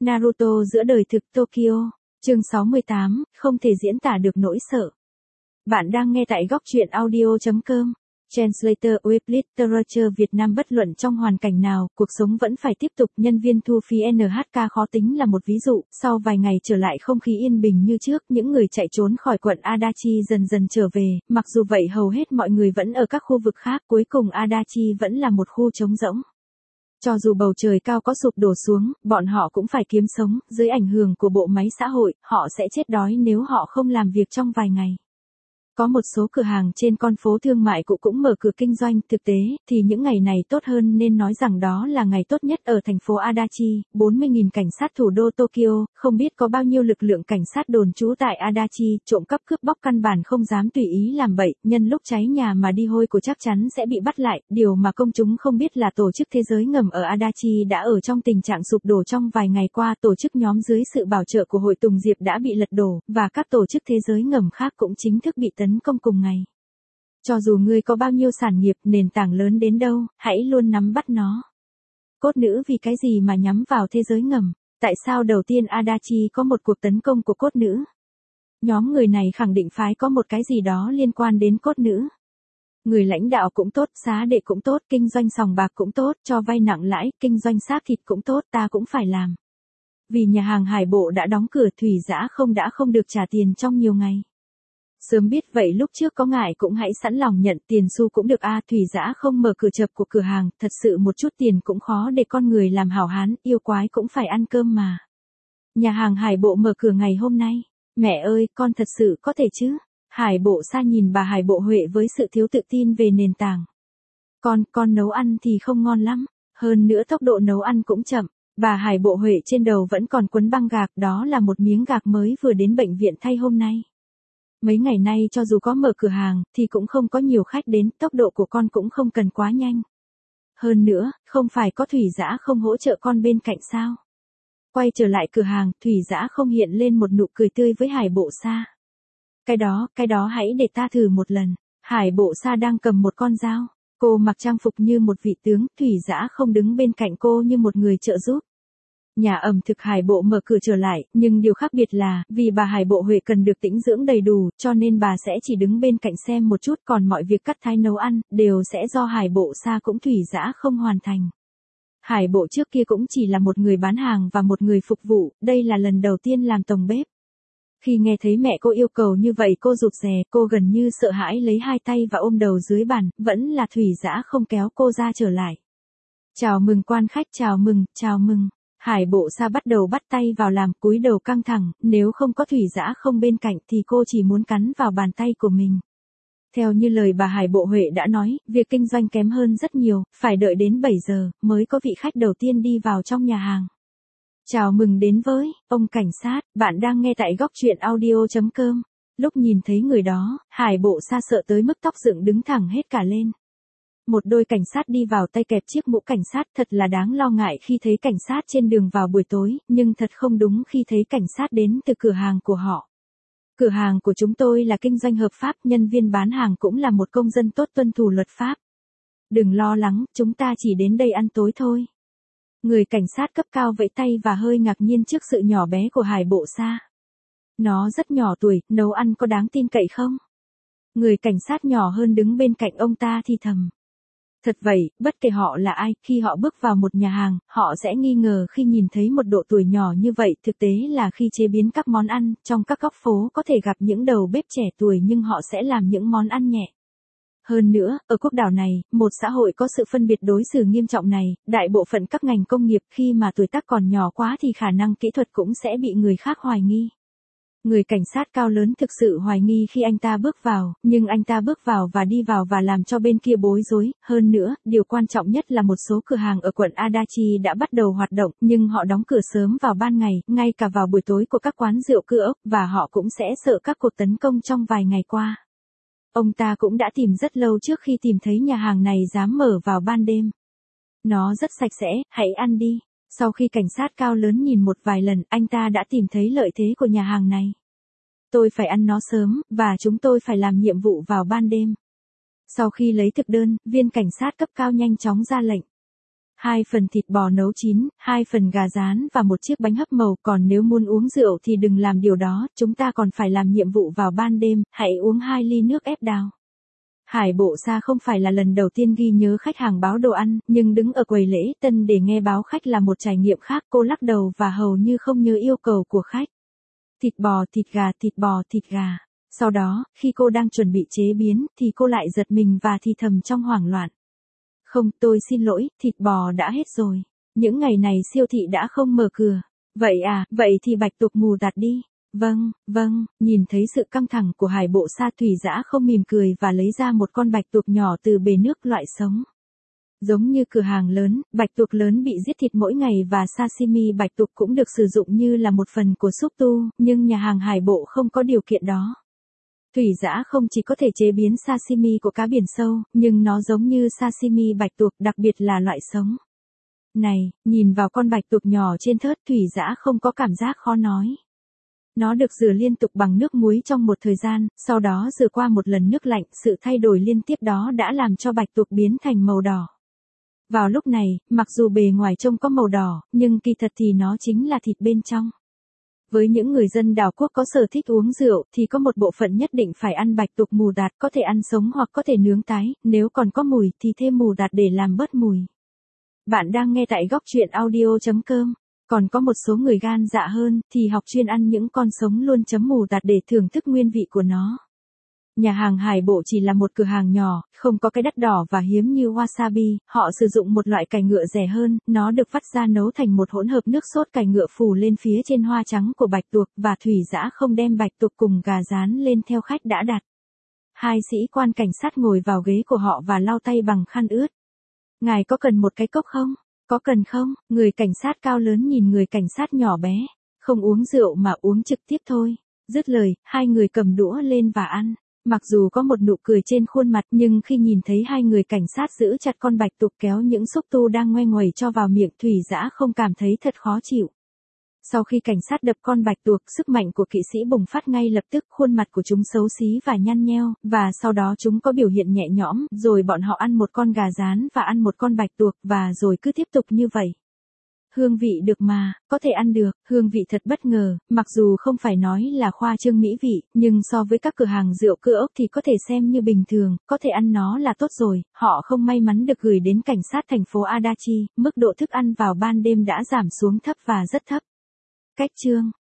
Naruto giữa đời thực Tokyo, chương 68, không thể diễn tả được nỗi sợ. Bạn đang nghe tại góc truyện audio.com. Translator Web Literature Việt Nam. Bất luận trong hoàn cảnh nào, cuộc sống vẫn phải tiếp tục. Nhân viên thu phí NHK khó tính là một ví dụ. Sau vài ngày trở lại không khí yên bình như trước, những người chạy trốn khỏi quận Adachi dần dần trở về. Mặc dù vậy hầu hết mọi người vẫn ở các khu vực khác, cuối cùng Adachi vẫn là một khu trống rỗng. Cho dù bầu trời cao có sụp đổ xuống, bọn họ cũng phải kiếm sống. Dưới ảnh hưởng của bộ máy xã hội, họ sẽ chết đói nếu họ không làm việc trong vài ngày. Có một số cửa hàng trên con phố thương mại cũ cũng mở cửa kinh doanh. Thực tế, thì những ngày này tốt hơn nên nói rằng đó là ngày tốt nhất ở thành phố Adachi. 40.000 cảnh sát thủ đô Tokyo, không biết có bao nhiêu lực lượng cảnh sát đồn trú tại Adachi, trộm cắp cướp bóc căn bản không dám tùy ý làm bậy, nhân lúc cháy nhà mà đi hôi của chắc chắn sẽ bị bắt lại. Điều mà công chúng không biết là tổ chức thế giới ngầm ở Adachi đã ở trong tình trạng sụp đổ trong vài ngày qua. Tổ chức nhóm dưới sự bảo trợ của Hội Tùng Diệp đã bị lật đổ, và các tổ chức thế giới ngầm khác cũng chính thức bị tấn công cùng ngày. Cho dù ngươi có bao nhiêu sản nghiệp, nền tảng lớn đến đâu, hãy luôn nắm bắt nó. Cốt nữ vì cái gì mà nhắm vào thế giới ngầm? Tại sao đầu tiên Adachi có một cuộc tấn công của cốt nữ? Nhóm người này khẳng định phái có một cái gì đó liên quan đến cốt nữ. Người lãnh đạo cũng tốt, xá đệ cũng tốt, kinh doanh sòng bạc cũng tốt, cho vay nặng lãi, kinh doanh xác thịt cũng tốt, ta cũng phải làm. Vì nhà hàng Hải Bộ đã đóng cửa, Thủy Dã không được trả tiền trong nhiều ngày. Sớm biết vậy lúc trước có ngại cũng hãy sẵn lòng nhận tiền xu cũng được a. Thủy Dã không mở cửa chập của cửa hàng, thật sự một chút tiền cũng khó để con người làm hảo hán, yêu quái cũng phải ăn cơm mà. Nhà hàng Hải Bộ mở cửa ngày hôm nay. Mẹ ơi, con thật sự có thể chứ? Hải Bộ Sa nhìn bà Hải Bộ Huệ với sự thiếu tự tin về nền tảng. Con nấu ăn thì không ngon lắm, hơn nữa tốc độ nấu ăn cũng chậm. Bà Hải Bộ Huệ trên đầu vẫn còn quấn băng gạc, đó là một miếng gạc mới vừa đến bệnh viện thay hôm nay. Mấy ngày nay cho dù có mở cửa hàng, thì cũng không có nhiều khách đến, tốc độ của con cũng không cần quá nhanh. Hơn nữa, không phải có Thủy Dã không hỗ trợ con bên cạnh sao? Quay trở lại cửa hàng, Thủy Dã không hiện lên một nụ cười tươi với Hải Bộ Sa. Cái đó hãy để ta thử một lần. Hải Bộ Sa đang cầm một con dao. Cô mặc trang phục như một vị tướng, Thủy Dã không đứng bên cạnh cô như một người trợ giúp. Nhà ẩm thực Hải Bộ mở cửa trở lại, nhưng điều khác biệt là, vì bà Hải Bộ Huệ cần được tĩnh dưỡng đầy đủ, cho nên bà sẽ chỉ đứng bên cạnh xem một chút, còn mọi việc cắt thái nấu ăn, đều sẽ do Hải Bộ Sa cũng Thủy Dã không hoàn thành. Hải Bộ trước kia cũng chỉ là một người bán hàng và một người phục vụ, đây là lần đầu tiên làm tổng bếp. Khi nghe thấy mẹ cô yêu cầu như vậy cô rụt rè, cô gần như sợ hãi lấy hai tay và ôm đầu dưới bàn, vẫn là Thủy Dã không kéo cô ra trở lại. Chào mừng quan khách, chào mừng. Hải Bộ Sa bắt đầu bắt tay vào làm, cúi đầu căng thẳng, nếu không có Thủy Dã không bên cạnh thì cô chỉ muốn cắn vào bàn tay của mình. Theo như lời bà Hải Bộ Huệ đã nói, việc kinh doanh kém hơn rất nhiều, phải đợi đến 7 giờ, mới có vị khách đầu tiên đi vào trong nhà hàng. Chào mừng đến với, ông cảnh sát, bạn đang nghe tại góc truyện audio.com. Lúc nhìn thấy người đó, Hải Bộ Sa sợ tới mức tóc dựng đứng thẳng hết cả lên. Một đôi cảnh sát đi vào tay kẹp chiếc mũ cảnh sát, thật là đáng lo ngại khi thấy cảnh sát trên đường vào buổi tối, nhưng thật không đúng khi thấy cảnh sát đến từ cửa hàng của họ. Cửa hàng của chúng tôi là kinh doanh hợp pháp, nhân viên bán hàng cũng là một công dân tốt tuân thủ luật pháp. Đừng lo lắng, chúng ta chỉ đến đây ăn tối thôi. Người cảnh sát cấp cao vẫy tay và hơi ngạc nhiên trước sự nhỏ bé của Hải Bộ Sa. Nó rất nhỏ tuổi, nấu ăn có đáng tin cậy không? Người cảnh sát nhỏ hơn đứng bên cạnh ông ta thì thầm. Thật vậy, bất kể họ là ai, khi họ bước vào một nhà hàng, họ sẽ nghi ngờ khi nhìn thấy một độ tuổi nhỏ như vậy. Thực tế là khi chế biến các món ăn, trong các góc phố có thể gặp những đầu bếp trẻ tuổi nhưng họ sẽ làm những món ăn nhẹ. Hơn nữa, ở quốc đảo này, một xã hội có sự phân biệt đối xử nghiêm trọng này, đại bộ phận các ngành công nghiệp khi mà tuổi tác còn nhỏ quá thì khả năng kỹ thuật cũng sẽ bị người khác hoài nghi. Người cảnh sát cao lớn thực sự hoài nghi khi anh ta bước vào, nhưng anh ta bước vào và đi vào và làm cho bên kia bối rối. Hơn nữa, điều quan trọng nhất là một số cửa hàng ở quận Adachi đã bắt đầu hoạt động, nhưng họ đóng cửa sớm vào ban ngày, ngay cả vào buổi tối của các quán rượu cửa ốc, và họ cũng sẽ sợ các cuộc tấn công trong vài ngày qua. Ông ta cũng đã tìm rất lâu trước khi tìm thấy nhà hàng này dám mở vào ban đêm. Nó rất sạch sẽ, hãy ăn đi. Sau khi cảnh sát cao lớn nhìn một vài lần, anh ta đã tìm thấy lợi thế của nhà hàng này. Tôi phải ăn nó sớm, và chúng tôi phải làm nhiệm vụ vào ban đêm. Sau khi lấy thực đơn, viên cảnh sát cấp cao nhanh chóng ra lệnh. 2 phần thịt bò nấu chín, 2 phần gà rán và một chiếc bánh hấp màu. Còn nếu muốn uống rượu thì đừng làm điều đó, chúng ta còn phải làm nhiệm vụ vào ban đêm, hãy uống 2 ly nước ép đào. Hải Bộ Sa không phải là lần đầu tiên ghi nhớ khách hàng báo đồ ăn, nhưng đứng ở quầy lễ tân để nghe báo khách là một trải nghiệm khác. Cô lắc đầu và hầu như không nhớ yêu cầu của khách. Thịt bò, thịt gà, thịt bò, thịt gà. Sau đó, khi cô đang chuẩn bị chế biến, thì cô lại giật mình và thì thầm trong hoảng loạn. Không, tôi xin lỗi, thịt bò đã hết rồi. Những ngày này siêu thị đã không mở cửa. Vậy à, vậy thì bạch tuộc mù tạt đi. Vâng, nhìn thấy sự căng thẳng của Hải Bộ Sa, Thủy Dã không mỉm cười và lấy ra một con bạch tuộc nhỏ từ bể nước loại sống. Giống như cửa hàng lớn, bạch tuộc lớn bị giết thịt mỗi ngày và sashimi bạch tuộc cũng được sử dụng như là một phần của súp tu, nhưng nhà hàng Hải Bộ không có điều kiện đó. Thủy Dã không chỉ có thể chế biến sashimi của cá biển sâu, nhưng nó giống như sashimi bạch tuộc, đặc biệt là loại sống. Này, nhìn vào con bạch tuộc nhỏ trên thớt, Thủy Dã không có cảm giác khó nói. Nó được rửa liên tục bằng nước muối trong một thời gian, sau đó rửa qua một lần nước lạnh, sự thay đổi liên tiếp đó đã làm cho bạch tuộc biến thành màu đỏ. Vào lúc này, mặc dù bề ngoài trông có màu đỏ, nhưng kỳ thật thì nó chính là thịt bên trong. Với những người dân đảo quốc có sở thích uống rượu, thì có một bộ phận nhất định phải ăn bạch tuộc mù tạt, có thể ăn sống hoặc có thể nướng tái, nếu còn có mùi thì thêm mù tạt để làm bớt mùi. Bạn đang nghe tại góc truyện audio.com. Còn có một số người gan dạ hơn, thì học chuyên ăn những con sống luôn chấm mù tạt để thưởng thức nguyên vị của nó. Nhà hàng Hải Bộ chỉ là một cửa hàng nhỏ, không có cái đắt đỏ và hiếm như wasabi, họ sử dụng một loại cải ngựa rẻ hơn, nó được vắt ra nấu thành một hỗn hợp nước sốt cải ngựa phủ lên phía trên hoa trắng của bạch tuộc, và Thủy Dã không đem bạch tuộc cùng gà rán lên theo khách đã đặt. 2 sĩ quan cảnh sát ngồi vào ghế của họ và lau tay bằng khăn ướt. Ngài có cần một cái cốc không? Có cần không? Người cảnh sát cao lớn nhìn người cảnh sát nhỏ bé. Không uống rượu mà uống trực tiếp thôi. Dứt lời, 2 người cầm đũa lên và ăn. Mặc dù có một nụ cười trên khuôn mặt, nhưng khi nhìn thấy 2 người cảnh sát giữ chặt con bạch tuộc kéo những xúc tu đang ngoe nguẩy cho vào miệng, Thủy Dã không cảm thấy thật khó chịu. Sau khi cảnh sát đập con bạch tuộc, sức mạnh của kỵ sĩ bùng phát ngay lập tức, khuôn mặt của chúng xấu xí và nhăn nheo, và sau đó chúng có biểu hiện nhẹ nhõm, rồi bọn họ ăn một con gà rán và ăn một con bạch tuộc, và rồi cứ tiếp tục như vậy. Hương vị được mà, có thể ăn được, hương vị thật bất ngờ, mặc dù không phải nói là khoa trương mỹ vị, nhưng so với các cửa hàng rượu cơ ốc thì có thể xem như bình thường, có thể ăn nó là tốt rồi. Họ không may mắn được gửi đến cảnh sát thành phố Adachi, mức độ thức ăn vào ban đêm đã giảm xuống thấp và rất thấp. Cách chương